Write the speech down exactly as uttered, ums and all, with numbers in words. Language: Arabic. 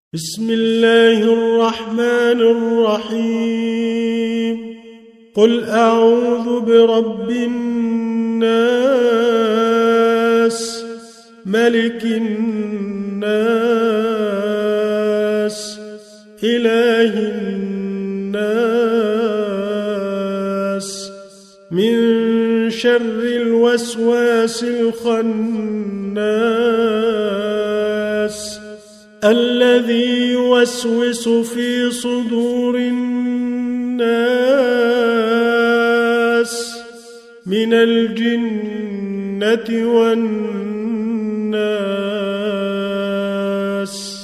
بسم الله الرحمن الرحيم قل أعوذ برب الناس ملك الناس إله الناس من شر الوسواس الخناس الذي يوسوس في صدور الناس من الجنة والناس.